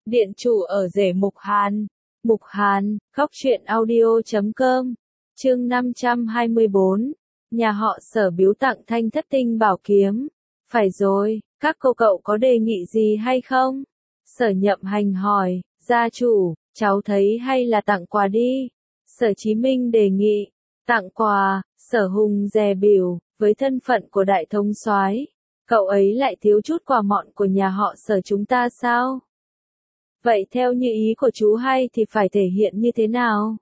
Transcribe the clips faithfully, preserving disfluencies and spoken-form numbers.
Điện chủ ở rể Mục Hàn. Mục Hàn, góc truyện audio chấm com. Chương năm trăm hai mươi bốn. Nhà họ Sở biếu tặng Thanh Thất Tinh bảo kiếm. Phải rồi, các cô cậu có đề nghị gì hay không? Sở Nhậm Hành hỏi. Gia chủ, cháu thấy hay là tặng quà đi. Sở Chí Minh đề nghị. Tặng quà. Sở Hùng dè bỉu, với thân phận của đại thống soái, cậu ấy lại thiếu chút quà mọn của nhà họ Sở chúng ta sao? Vậy theo như ý của chú hay thì phải thể hiện như thế nào?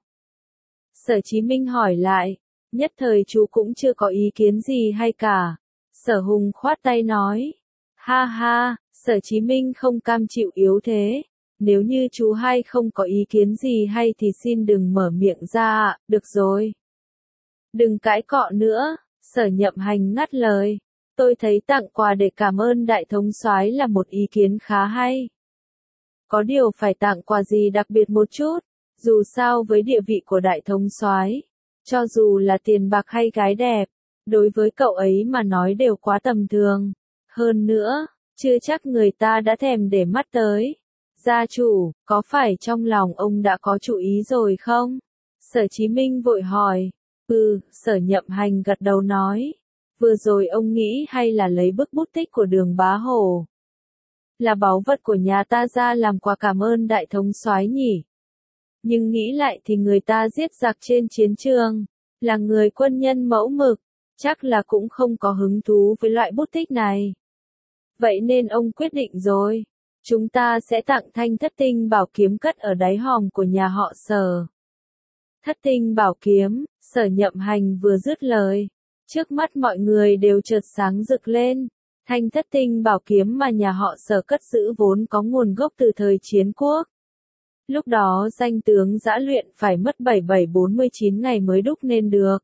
Sở Chí Minh hỏi lại. Nhất thời chú cũng chưa có ý kiến gì hay cả. Sở Hùng khoát tay nói. Ha ha, Sở Chí Minh không cam chịu yếu thế. Nếu như chú hay không có ý kiến gì hay thì xin đừng mở miệng ra, được rồi. Đừng cãi cọ nữa, Sở Nhậm Hành ngắt lời. Tôi thấy tặng quà để cảm ơn đại thống soái là một ý kiến khá hay. Có điều phải tặng quà gì đặc biệt một chút, dù sao với địa vị của đại thống soái, cho dù là tiền bạc hay gái đẹp, đối với cậu ấy mà nói đều quá tầm thường. Hơn nữa, chưa chắc người ta đã thèm để mắt tới. Gia chủ, có phải trong lòng ông đã có chủ ý rồi không? Sở Chí Minh vội hỏi. Ừ, Sở Nhậm Hành gật đầu nói. Vừa rồi ông nghĩ hay là lấy bức bút tích của Đường Bá Hổ, là báu vật của nhà ta ra làm quà cảm ơn đại thống soái nhỉ? Nhưng nghĩ lại thì người ta giết giặc trên chiến trường, là người quân nhân mẫu mực, chắc là cũng không có hứng thú với loại bút tích này. Vậy nên ông quyết định rồi, chúng ta sẽ tặng Thanh Thất Tinh bảo kiếm cất ở đáy hòm của nhà họ Sở. Thất Tinh bảo kiếm, Sở Nhậm Hành vừa dứt lời, trước mắt mọi người đều chợt sáng rực lên. Thanh Thất Tinh bảo kiếm mà nhà họ Sở cất giữ vốn có nguồn gốc từ thời chiến quốc. Lúc đó danh tướng Dã Luyện phải mất bảy bảy bốn mươi chín ngày mới đúc nên được.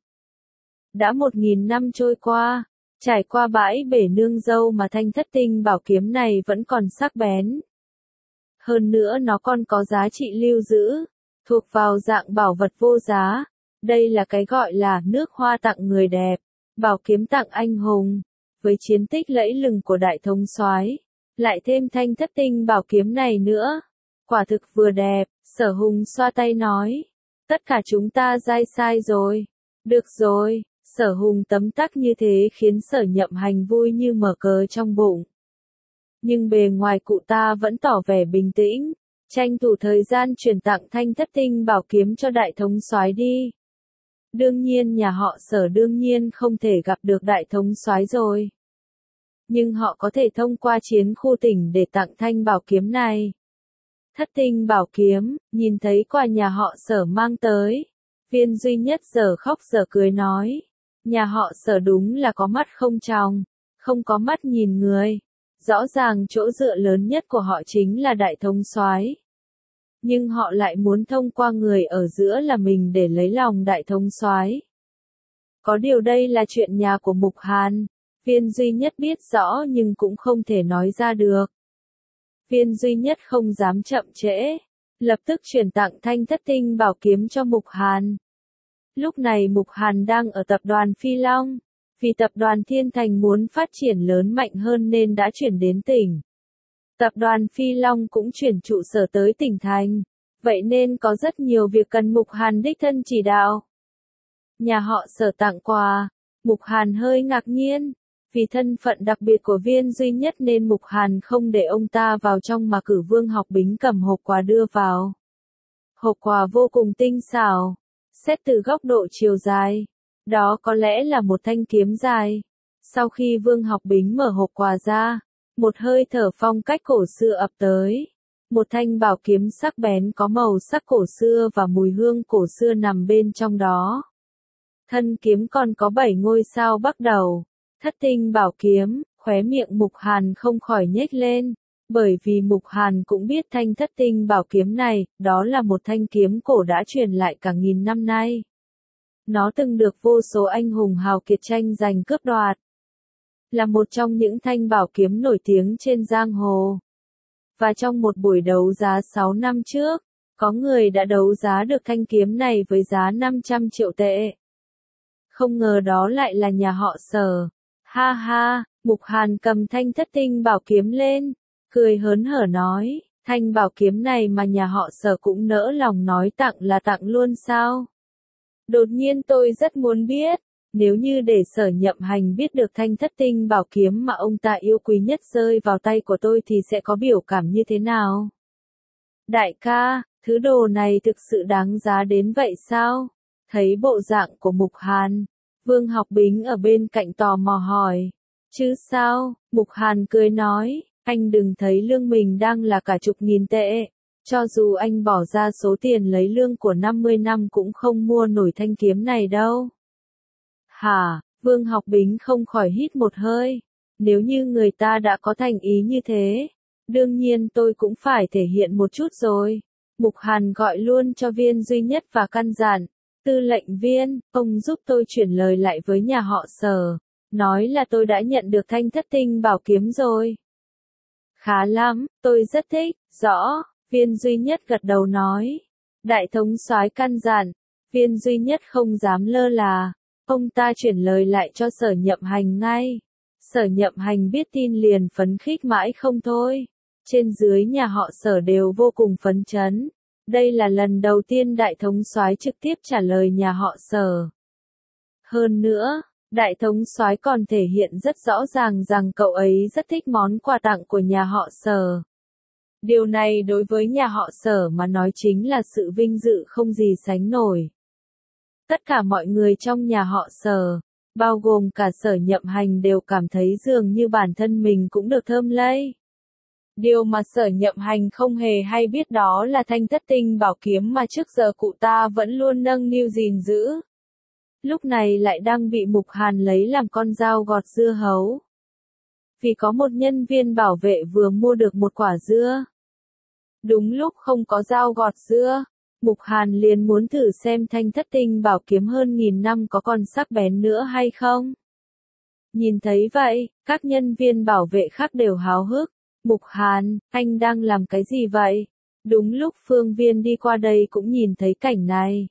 Đã một nghìn năm trôi qua, trải qua bãi bể nương dâu mà Thanh Thất Tinh bảo kiếm này vẫn còn sắc bén. Hơn nữa nó còn có giá trị lưu giữ, thuộc vào dạng bảo vật vô giá. Đây là cái gọi là nước hoa tặng người đẹp, bảo kiếm tặng anh hùng. Với chiến tích lẫy lừng của đại thống soái, lại thêm Thanh Thất Tinh bảo kiếm này nữa, quả thực vừa đẹp. Sở Hùng xoa tay nói. Tất cả chúng ta dai sai rồi. Được rồi, Sở Hùng tấm tắc như thế khiến Sở Nhậm Hành vui như mở cờ trong bụng. Nhưng bề ngoài cụ ta vẫn tỏ vẻ bình tĩnh, tranh thủ thời gian chuyển tặng Thanh Thất Tinh bảo kiếm cho đại thống soái đi. Đương nhiên nhà họ Sở đương nhiên không thể gặp được đại thống soái rồi. Nhưng họ có thể thông qua chiến khu tỉnh để tặng thanh bảo kiếm này. Thất Tinh bảo kiếm, nhìn thấy quà nhà họ Sở mang tới. Viên duy nhất giờ khóc giờ cười nói. Nhà họ Sở đúng là có mắt không tròng, không có mắt nhìn người. Rõ ràng chỗ dựa lớn nhất của họ chính là đại thống soái. Nhưng họ lại muốn thông qua người ở giữa là mình để lấy lòng đại thống soái. Có điều đây là chuyện nhà của Mục Hàn. Viên duy nhất biết rõ nhưng cũng không thể nói ra được. Viên duy nhất không dám chậm trễ, lập tức chuyển tặng Thanh Thất Tinh bảo kiếm cho Mục Hàn. Lúc này Mục Hàn đang ở tập đoàn Phi Long, vì tập đoàn Thiên Thành muốn phát triển lớn mạnh hơn nên đã chuyển đến tỉnh. Tập đoàn Phi Long cũng chuyển trụ sở tới tỉnh thành, vậy nên có rất nhiều việc cần Mục Hàn đích thân chỉ đạo. Nhà họ Sở tặng quà, Mục Hàn hơi ngạc nhiên. Vì thân phận đặc biệt của viên duy nhất nên Mục Hàn không để ông ta vào trong mà cử Vương Học Bính cầm hộp quà đưa vào. Hộp quà vô cùng tinh xảo, xét từ góc độ chiều dài, đó có lẽ là một thanh kiếm dài. Sau khi Vương Học Bính mở hộp quà ra, một hơi thở phong cách cổ xưa ập tới. Một thanh bảo kiếm sắc bén có màu sắc cổ xưa và mùi hương cổ xưa nằm bên trong đó. Thân kiếm còn có bảy ngôi sao bắc đầu. Thất Tinh bảo kiếm, khóe miệng Mục Hàn không khỏi nhếch lên, bởi vì Mục Hàn cũng biết thanh Thất Tinh bảo kiếm này, đó là một thanh kiếm cổ đã truyền lại cả nghìn năm nay. Nó từng được vô số anh hùng hào kiệt tranh giành cướp đoạt. Là một trong những thanh bảo kiếm nổi tiếng trên giang hồ. Và trong một buổi đấu giá sáu năm trước, có người đã đấu giá được thanh kiếm này với giá năm trăm triệu tệ. Không ngờ đó lại là nhà họ Sở. Ha ha, Mục Hàn cầm thanh Thất Tinh bảo kiếm lên, cười hớn hở nói. Thanh bảo kiếm này mà nhà họ Sở cũng nỡ lòng nói tặng là tặng luôn sao? Đột nhiên tôi rất muốn biết, nếu như để Sở Nhậm Hành biết được thanh thất tinh bảo kiếm mà ông ta yêu quý nhất rơi vào tay của tôi thì sẽ có biểu cảm như thế nào? Đại ca, thứ đồ này thực sự đáng giá đến vậy sao? Thấy bộ dạng của Mục Hàn, Vương Học Bính ở bên cạnh tò mò hỏi. Chứ sao? Mục Hàn cười nói, anh đừng thấy lương mình đang là cả chục nghìn tệ. Cho dù anh bỏ ra số tiền lấy lương của năm mươi năm cũng không mua nổi thanh kiếm này đâu. Hả? Vương Học Bính không khỏi hít một hơi. Nếu như người ta đã có thành ý như thế, đương nhiên tôi cũng phải thể hiện một chút rồi. Mục Hàn gọi luôn cho Viên Duy Nhất và căn dặn. Tư lệnh Viên, ông giúp tôi chuyển lời lại với nhà họ Sở. Nói là tôi đã nhận được thanh thất tinh bảo kiếm rồi. Khá lắm, tôi rất thích, rõ. Viên Duy Nhất gật đầu nói. Đại thống soái căn dặn. Viên Duy Nhất không dám lơ là. Ông ta chuyển lời lại cho Sở Nhậm Hành ngay. Sở Nhậm Hành biết tin liền phấn khích mãi không thôi. Trên dưới nhà họ Sở đều vô cùng phấn chấn. Đây là lần đầu tiên đại thống soái trực tiếp trả lời nhà họ Sở. Hơn nữa, đại thống soái còn thể hiện rất rõ ràng rằng cậu ấy rất thích món quà tặng của nhà họ Sở. Điều này đối với nhà họ Sở mà nói chính là sự vinh dự không gì sánh nổi. Tất cả mọi người trong nhà họ Sở, bao gồm cả Sở Nhậm Hành đều cảm thấy dường như bản thân mình cũng được thơm lây. Điều mà Sở Nhậm Hành không hề hay biết đó là thanh thất tinh bảo kiếm mà trước giờ cụ ta vẫn luôn nâng niu gìn giữ. Lúc này lại đang bị Mục Hàn lấy làm con dao gọt dưa hấu. Vì có một nhân viên bảo vệ vừa mua được một quả dưa. Đúng lúc không có dao gọt dưa, Mục Hàn liền muốn thử xem thanh thất tinh bảo kiếm hơn nghìn năm có còn sắc bén nữa hay không. Nhìn thấy vậy, các nhân viên bảo vệ khác đều háo hức. Mục Hàn, anh đang làm cái gì vậy? Đúng lúc Phương Viên đi qua đây cũng nhìn thấy cảnh này.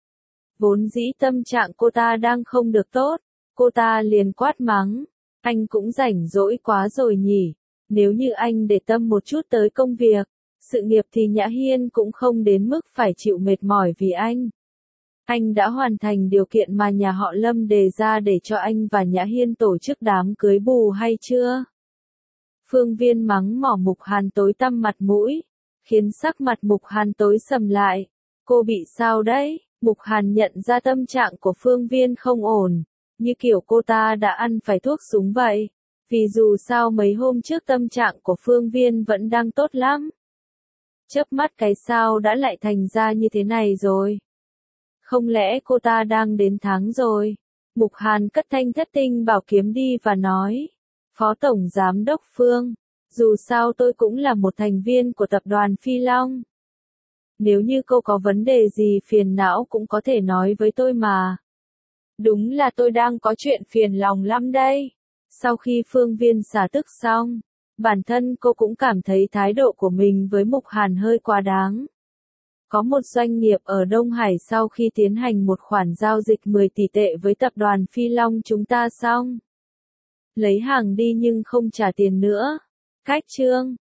Vốn dĩ tâm trạng cô ta đang không được tốt, cô ta liền quát mắng. Anh cũng rảnh rỗi quá rồi nhỉ, nếu như anh để tâm một chút tới công việc, sự nghiệp thì Nhã Hiên cũng không đến mức phải chịu mệt mỏi vì anh. Anh đã hoàn thành điều kiện mà nhà họ Lâm đề ra để cho anh và Nhã Hiên tổ chức đám cưới bù hay chưa? Phương Viên mắng mỏ Mục Hàn tối tăm mặt mũi, khiến sắc mặt Mục Hàn tối sầm lại. Cô bị sao đấy? Mục Hàn nhận ra tâm trạng của Phương Viên không ổn, như kiểu cô ta đã ăn phải thuốc súng vậy. Vì dù sao mấy hôm trước tâm trạng của Phương Viên vẫn đang tốt lắm. Chớp mắt cái sao đã lại thành ra như thế này rồi. Không lẽ cô ta đang đến tháng rồi? Mục Hàn cất thanh thất tinh bảo kiếm đi và nói. Phó Tổng Giám đốc Phương, dù sao tôi cũng là một thành viên của tập đoàn Phi Long. Nếu như cô có vấn đề gì phiền não cũng có thể nói với tôi mà. Đúng là tôi đang có chuyện phiền lòng lắm đây. Sau khi Phương Viên xả tức xong, bản thân cô cũng cảm thấy thái độ của mình với Mục Hàn hơi quá đáng. Có một doanh nghiệp ở Đông Hải sau khi tiến hành một khoản giao dịch mười tỷ tệ với tập đoàn Phi Long chúng ta xong. Lấy hàng đi nhưng không trả tiền nữa. Cách chương